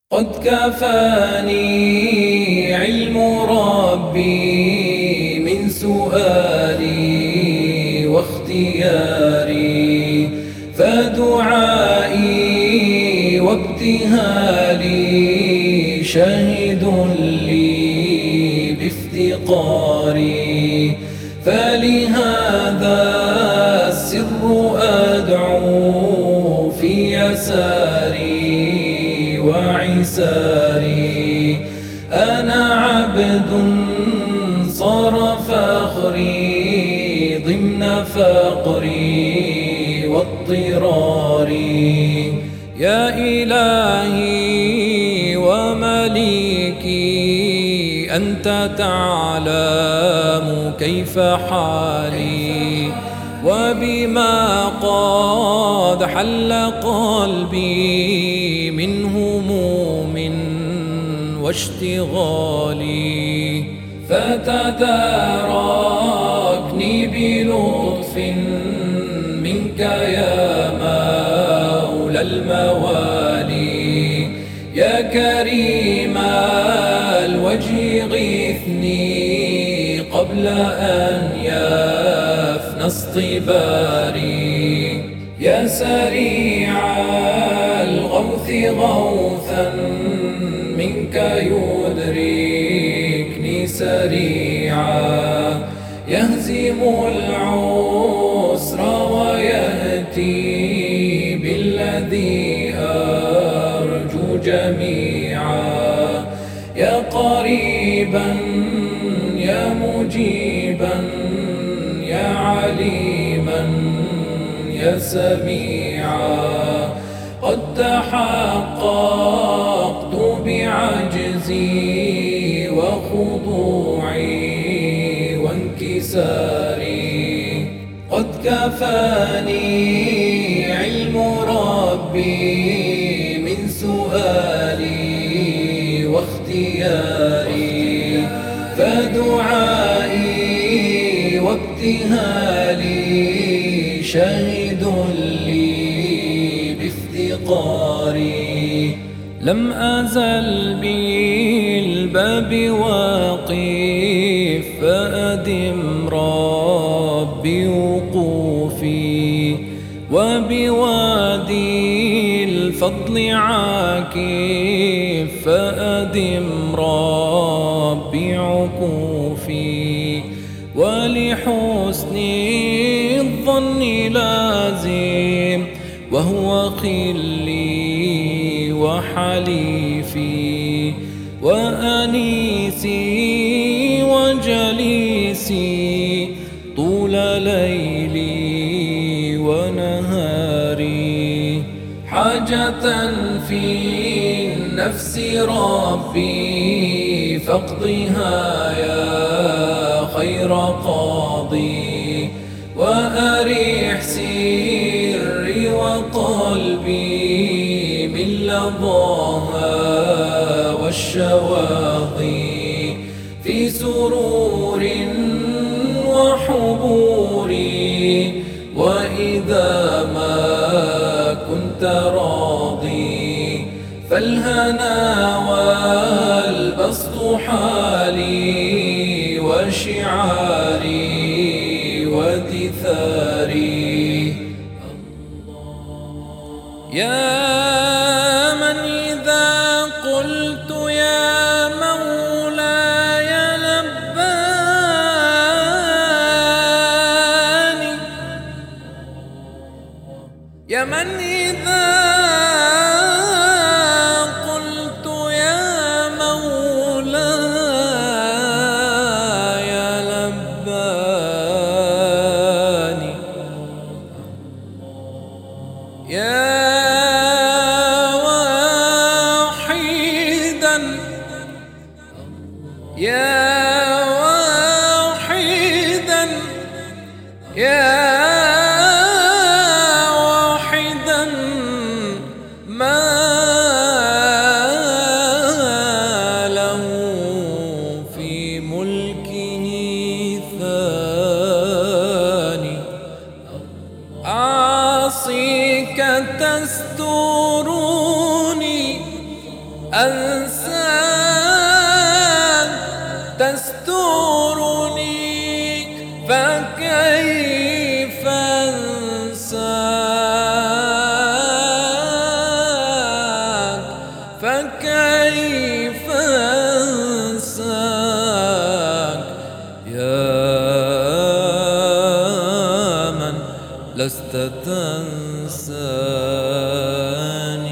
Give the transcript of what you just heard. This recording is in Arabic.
قد كفاني علم ربي من سؤالي واختياري، فدعائي وابتهالي شاهد لي بافتقاري، فلهذا السر أدعو في يساري وعساري. أنا عبد صار فخري ضمن فقري واضطراري. يا إلهي ومليكي أنت تعلم كيف حالي، وبما قد حل قلبي من هموم واشتغالي، فتداركني بلطف منك يا مولى الموالي. يا كريم الوجه غثني قبل أن يفنى اصطباري. يا سريع الغوث غوثا منك يدركني سريعا، يهزم العسر ويأتي بالذي أرجو جميعا. يا قريبا يا مجيبا يا عليما يا سميعا، قد تحققت بعجزي وخضوعي وانكساري. قد كفاني علم ربي من سؤالي واختياري، فدعائي وابتهالي شاهد لي بافتقاري. لم أزل بالباب واقف فأدم ربي وقوفي، وبوادي الفضل عاكف فأدم ربي عكوفي. ولحسن الظن لازم وهو خلي وحليفي، وأنيسي وجليسي طول ليلي ونهاري. حاجة في النفس ربي فاقضها يا خير قاضي، وأريح سري وقلبي من لظاها والشواقي. في سرور وحبوري وإذا ما كنت راضي، فالهنا والبسط حالي وشعاري ودثاري. يا من إذا قلت يا مولاي لباني، يا من إذا قلت يا مولاي لباني. يا واحدا يا واحدا يا واحدا ما له في ملكه ثاني. عاصيك تسترني أنساك تسترني، فكيف أنساك، فكيف أنساك يا من لست تنساني.